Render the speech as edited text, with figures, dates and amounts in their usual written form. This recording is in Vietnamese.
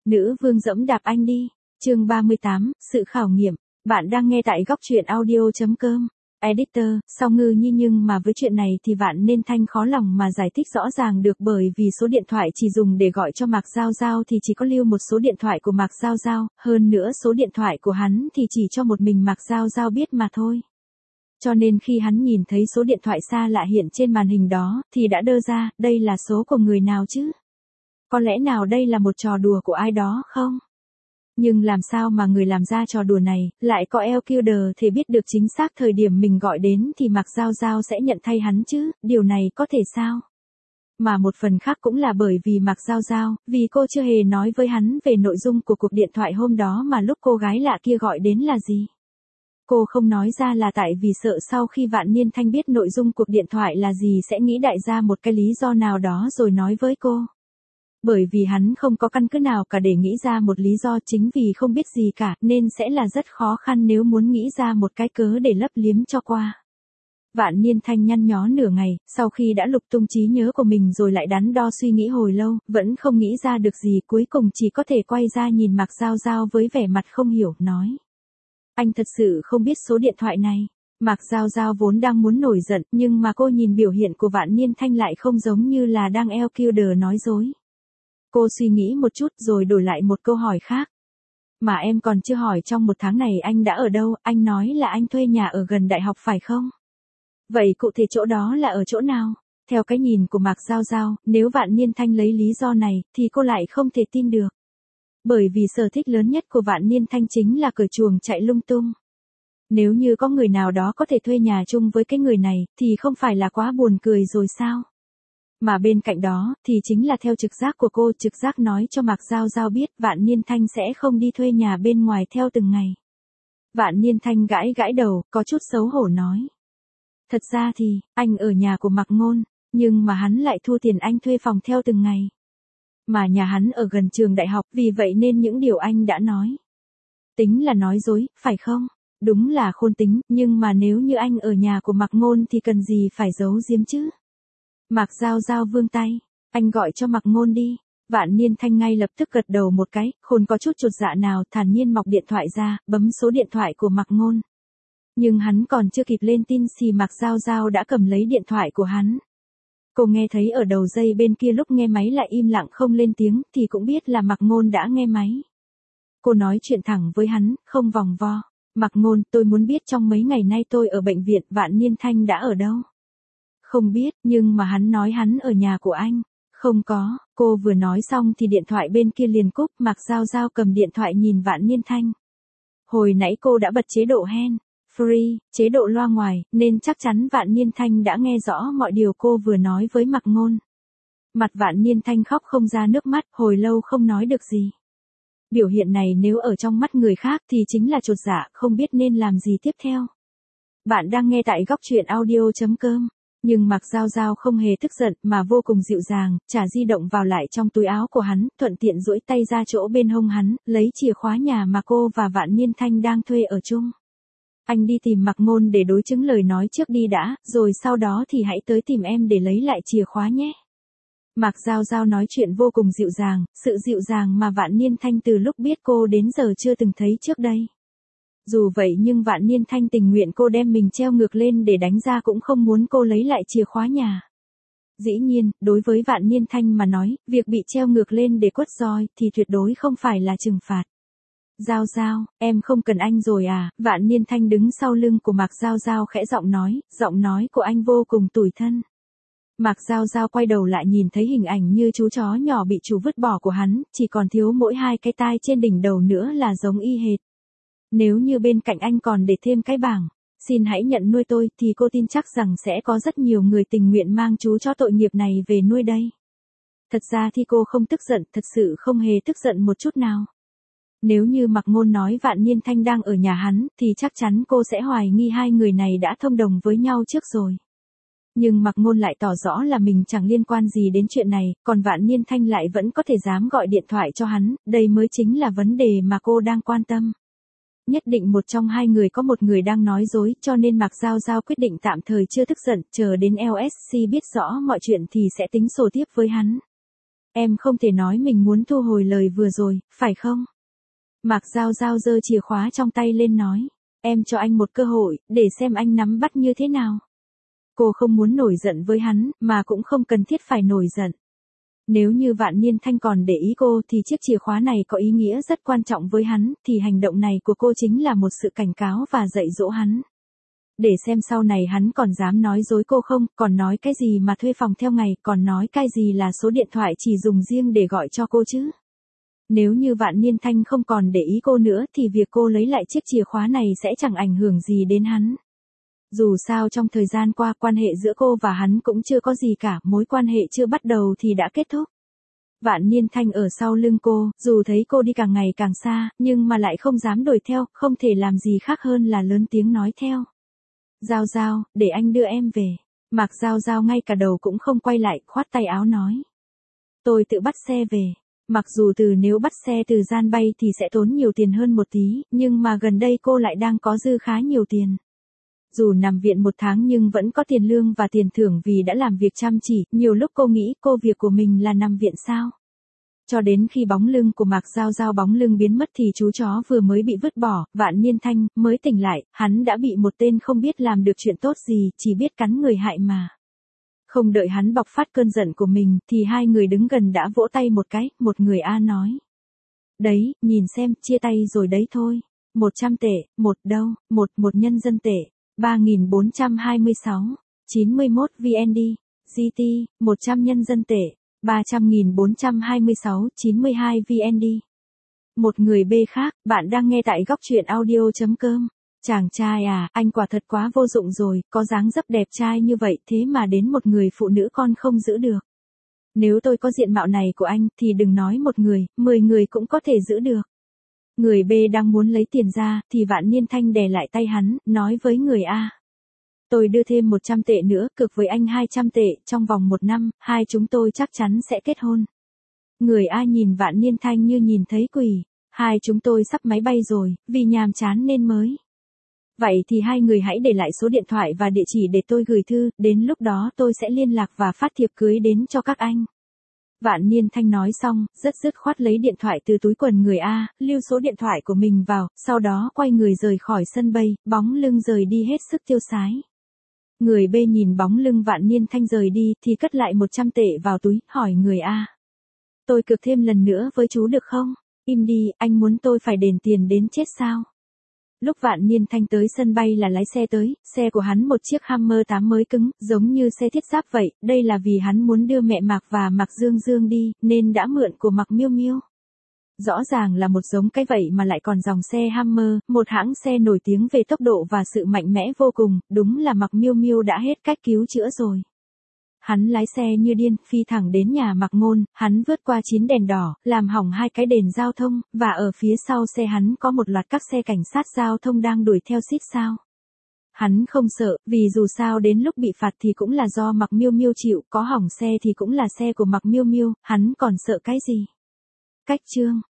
Nữ vương dẫm đạp anh đi. Chương 38, sự khảo nghiệm. Bạn đang nghe tại góc truyện audio.com. Editor, Sao Ngư Nhi, nhưng mà với chuyện này thì Vạn Niên Thanh khó lòng mà giải thích rõ ràng được, bởi vì số điện thoại chỉ dùng để gọi cho Mạc Giao Giao thì chỉ có lưu một số điện thoại của Mạc Giao Giao, hơn nữa số điện thoại của hắn thì chỉ cho một mình Mạc Giao Giao biết mà thôi. Cho nên khi hắn nhìn thấy số điện thoại xa lạ hiện trên màn hình đó thì đã đơ ra, đây là số của người nào chứ? Có lẽ nào đây là một trò đùa của ai đó không? Nhưng làm sao mà người làm ra trò đùa này lại có EQ thể biết được chính xác thời điểm mình gọi đến thì Mạc Giao Giao sẽ nhận thay hắn chứ, điều này có thể sao? Mà một phần khác cũng là bởi vì Mạc Giao Giao, vì cô chưa hề nói với hắn về nội dung của cuộc điện thoại hôm đó mà lúc cô gái lạ kia gọi đến là gì. Cô không nói ra là tại vì sợ sau khi Vạn Niên Thanh biết nội dung cuộc điện thoại là gì sẽ nghĩ đại ra một cái lý do nào đó rồi nói với cô. Bởi vì hắn không có căn cứ nào cả để nghĩ ra một lý do, chính vì không biết gì cả nên sẽ là rất khó khăn nếu muốn nghĩ ra một cái cớ để lấp liếm cho qua. Vạn Niên Thanh nhăn nhó nửa ngày, sau khi đã lục tung trí nhớ của mình rồi lại đắn đo suy nghĩ hồi lâu, vẫn không nghĩ ra được gì, cuối cùng chỉ có thể quay ra nhìn Mạc Giao Giao với vẻ mặt không hiểu, nói. Anh thật sự không biết số điện thoại này. Mạc Giao Giao vốn đang muốn nổi giận, nhưng mà cô nhìn biểu hiện của Vạn Niên Thanh lại không giống như là đang EQ nói dối. Cô suy nghĩ một chút rồi đổi lại một câu hỏi khác. Mà em còn chưa hỏi trong một tháng này anh đã ở đâu, anh nói là anh thuê nhà ở gần đại học phải không? Vậy cụ thể chỗ đó là ở chỗ nào? Theo cái nhìn của Mạc Giao Giao, nếu Vạn Niên Thanh lấy lý do này thì cô lại không thể tin được. Bởi vì sở thích lớn nhất của Vạn Niên Thanh chính là cởi chuồng chạy lung tung. Nếu như có người nào đó có thể thuê nhà chung với cái người này thì không phải là quá buồn cười rồi sao? Mà bên cạnh đó, thì chính là theo trực giác của cô, trực giác nói cho Mạc Giao Giao biết Vạn Niên Thanh sẽ không đi thuê nhà bên ngoài theo từng ngày. Vạn Niên Thanh gãi gãi đầu, có chút xấu hổ nói. Thật ra thì, anh ở nhà của Mạc Ngôn, nhưng mà hắn lại thu tiền anh thuê phòng theo từng ngày. Mà nhà hắn ở gần trường đại học, vì vậy nên những điều anh đã nói. Tính là nói dối, phải không? Đúng là khôn tính, nhưng mà nếu như anh ở nhà của Mạc Ngôn thì cần gì phải giấu giếm chứ? Mạc Giao Giao vươn tay, anh gọi cho Mạc Ngôn đi. Vạn Niên Thanh ngay lập tức gật đầu một cái, khôn có chút chột dạ nào, thản nhiên mọc điện thoại ra, bấm số điện thoại của Mạc Ngôn. Nhưng hắn còn chưa kịp lên tin thì Mạc Giao Giao đã cầm lấy điện thoại của hắn. Cô nghe thấy ở đầu dây bên kia lúc nghe máy lại im lặng không lên tiếng thì cũng biết là Mạc Ngôn đã nghe máy. Cô nói chuyện thẳng với hắn, không vòng vo. Mạc Ngôn, tôi muốn biết trong mấy ngày nay tôi ở bệnh viện Vạn Niên Thanh đã ở đâu? Không biết, nhưng mà hắn nói hắn ở nhà của anh. Không có, cô vừa nói xong thì điện thoại bên kia liền cúp. Mạc Giao Giao cầm điện thoại nhìn Vạn Niên Thanh. Hồi nãy cô đã bật chế độ hands free, chế độ loa ngoài, nên chắc chắn Vạn Niên Thanh đã nghe rõ mọi điều cô vừa nói với Mạc Ngôn. Mặt Vạn Niên Thanh khóc không ra nước mắt, hồi lâu không nói được gì. Biểu hiện này nếu ở trong mắt người khác thì chính là chột dạ, không biết nên làm gì tiếp theo. Bạn đang nghe tại góc truyện audio.com. Nhưng Mạc Giao Giao không hề tức giận mà vô cùng dịu dàng, trả di động vào lại trong túi áo của hắn, thuận tiện duỗi tay ra chỗ bên hông hắn, lấy chìa khóa nhà mà cô và Vạn Niên Thanh đang thuê ở chung. Anh đi tìm Mạc Ngôn để đối chứng lời nói trước đi đã, rồi sau đó thì hãy tới tìm em để lấy lại chìa khóa nhé. Mạc Giao Giao nói chuyện vô cùng dịu dàng, sự dịu dàng mà Vạn Niên Thanh từ lúc biết cô đến giờ chưa từng thấy trước đây. Dù vậy nhưng Vạn Niên Thanh tình nguyện cô đem mình treo ngược lên để đánh ra cũng không muốn cô lấy lại chìa khóa nhà. Dĩ nhiên, đối với Vạn Niên Thanh mà nói, việc bị treo ngược lên để quất roi thì tuyệt đối không phải là trừng phạt. Giao Giao, em không cần anh rồi à? Vạn Niên Thanh đứng sau lưng của Mạc Giao Giao khẽ giọng nói của anh vô cùng tủi thân. Mạc Giao Giao quay đầu lại nhìn thấy hình ảnh như chú chó nhỏ bị chủ vứt bỏ của hắn, chỉ còn thiếu mỗi hai cái tai trên đỉnh đầu nữa là giống y hệt. Nếu như bên cạnh anh còn để thêm cái bảng, xin hãy nhận nuôi tôi, thì cô tin chắc rằng sẽ có rất nhiều người tình nguyện mang chú chó tội nghiệp này về nuôi đây. Thật ra thì cô không tức giận, thật sự không hề tức giận một chút nào. Nếu như Mạc Ngôn nói Vạn Niên Thanh đang ở nhà hắn, thì chắc chắn cô sẽ hoài nghi hai người này đã thông đồng với nhau trước rồi. Nhưng Mạc Ngôn lại tỏ rõ là mình chẳng liên quan gì đến chuyện này, còn Vạn Niên Thanh lại vẫn có thể dám gọi điện thoại cho hắn, đây mới chính là vấn đề mà cô đang quan tâm. Nhất định một trong hai người có một người đang nói dối, cho nên Mạc Giao Giao quyết định tạm thời chưa tức giận, chờ đến LSC biết rõ mọi chuyện thì sẽ tính sổ tiếp với hắn. Em không thể nói mình muốn thu hồi lời vừa rồi, phải không? Mạc Giao Giao giơ chìa khóa trong tay lên nói. Em cho anh một cơ hội, để xem anh nắm bắt như thế nào. Cô không muốn nổi giận với hắn, mà cũng không cần thiết phải nổi giận. Nếu như Vạn Niên Thanh còn để ý cô thì chiếc chìa khóa này có ý nghĩa rất quan trọng với hắn, thì hành động này của cô chính là một sự cảnh cáo và dạy dỗ hắn. Để xem sau này hắn còn dám nói dối cô không, còn nói cái gì mà thuê phòng theo ngày, còn nói cái gì là số điện thoại chỉ dùng riêng để gọi cho cô chứ. Nếu như Vạn Niên Thanh không còn để ý cô nữa thì việc cô lấy lại chiếc chìa khóa này sẽ chẳng ảnh hưởng gì đến hắn. Dù sao trong thời gian qua quan hệ giữa cô và hắn cũng chưa có gì cả, mối quan hệ chưa bắt đầu thì đã kết thúc. Vạn Niên Thanh ở sau lưng cô, dù thấy cô đi càng ngày càng xa, nhưng mà lại không dám đuổi theo, không thể làm gì khác hơn là lớn tiếng nói theo. Giao Giao, để anh đưa em về. Mạc Giao Giao ngay cả đầu cũng không quay lại, khoát tay áo nói. Tôi tự bắt xe về. Mặc dù nếu bắt xe từ Gian Bay thì sẽ tốn nhiều tiền hơn một tí, nhưng mà gần đây cô lại đang có dư khá nhiều tiền. Dù nằm viện một tháng nhưng vẫn có tiền lương và tiền thưởng vì đã làm việc chăm chỉ, nhiều lúc cô nghĩ việc của mình là nằm viện sao. Cho đến khi bóng lưng của Mạc Giao Giao bóng lưng biến mất thì chú chó vừa mới bị vứt bỏ, Vạn Niên Thanh mới tỉnh lại, hắn đã bị một tên không biết làm được chuyện tốt gì, chỉ biết cắn người hại mà. Không đợi hắn bộc phát cơn giận của mình, thì hai người đứng gần đã vỗ tay một cái, một người A nói. Đấy, nhìn xem, chia tay rồi đấy thôi. 100 tệ, một nhân dân tệ, 3.426, 91 VND, GT, 100 nhân dân tệ, 300.426, 92 VND. Một người B khác, bạn đang nghe tại góc truyện audio.com. Chàng trai à, anh quả thật quá vô dụng rồi, có dáng dấp đẹp trai như vậy thế mà đến một người phụ nữ con không giữ được. Nếu tôi có diện mạo này của anh thì đừng nói một người, 10 người cũng có thể giữ được. Người B đang muốn lấy tiền ra thì Vạn Niên Thanh đè lại tay hắn, nói với người A. Tôi đưa thêm 100 tệ nữa, cược với anh 200 tệ, trong vòng 1 năm, hai chúng tôi chắc chắn sẽ kết hôn. Người A nhìn Vạn Niên Thanh như nhìn thấy quỷ. Hai chúng tôi sắp máy bay rồi, vì nhàm chán nên mới. Vậy thì hai người hãy để lại số điện thoại và địa chỉ để tôi gửi thư, đến lúc đó tôi sẽ liên lạc và phát thiệp cưới đến cho các anh. Vạn Niên Thanh nói xong, rất dứt khoát lấy điện thoại từ túi quần người A, lưu số điện thoại của mình vào, sau đó quay người rời khỏi sân bay, bóng lưng rời đi hết sức tiêu sái. Người B nhìn bóng lưng Vạn Niên Thanh rời đi thì cất lại 100 tệ vào túi, hỏi người A. Tôi cược thêm lần nữa với chú được không? Im đi, anh muốn tôi phải đền tiền đến chết sao? Lúc Vạn Niên Thanh tới sân bay là lái xe tới, xe của hắn một chiếc Hammer 8 mới cứng, giống như xe thiết giáp vậy, đây là vì hắn muốn đưa mẹ Mạc và Mạc Dương Dương đi, nên đã mượn của Mạc Miêu Miêu. Rõ ràng là một giống cái vậy mà lại còn dòng xe Hammer, một hãng xe nổi tiếng về tốc độ và sự mạnh mẽ vô cùng, đúng là Mạc Miêu Miêu đã hết cách cứu chữa rồi. Hắn lái xe như điên, phi thẳng đến nhà Mạc Ngôn, hắn vượt qua 9 đèn đỏ, làm hỏng 2 cái đèn giao thông, và ở phía sau xe hắn có một loạt các xe cảnh sát giao thông đang đuổi theo xít sao. Hắn không sợ, vì dù sao đến lúc bị phạt thì cũng là do Mạc Miêu Miêu chịu, có hỏng xe thì cũng là xe của Mạc Miêu Miêu, hắn còn sợ cái gì. Cách chương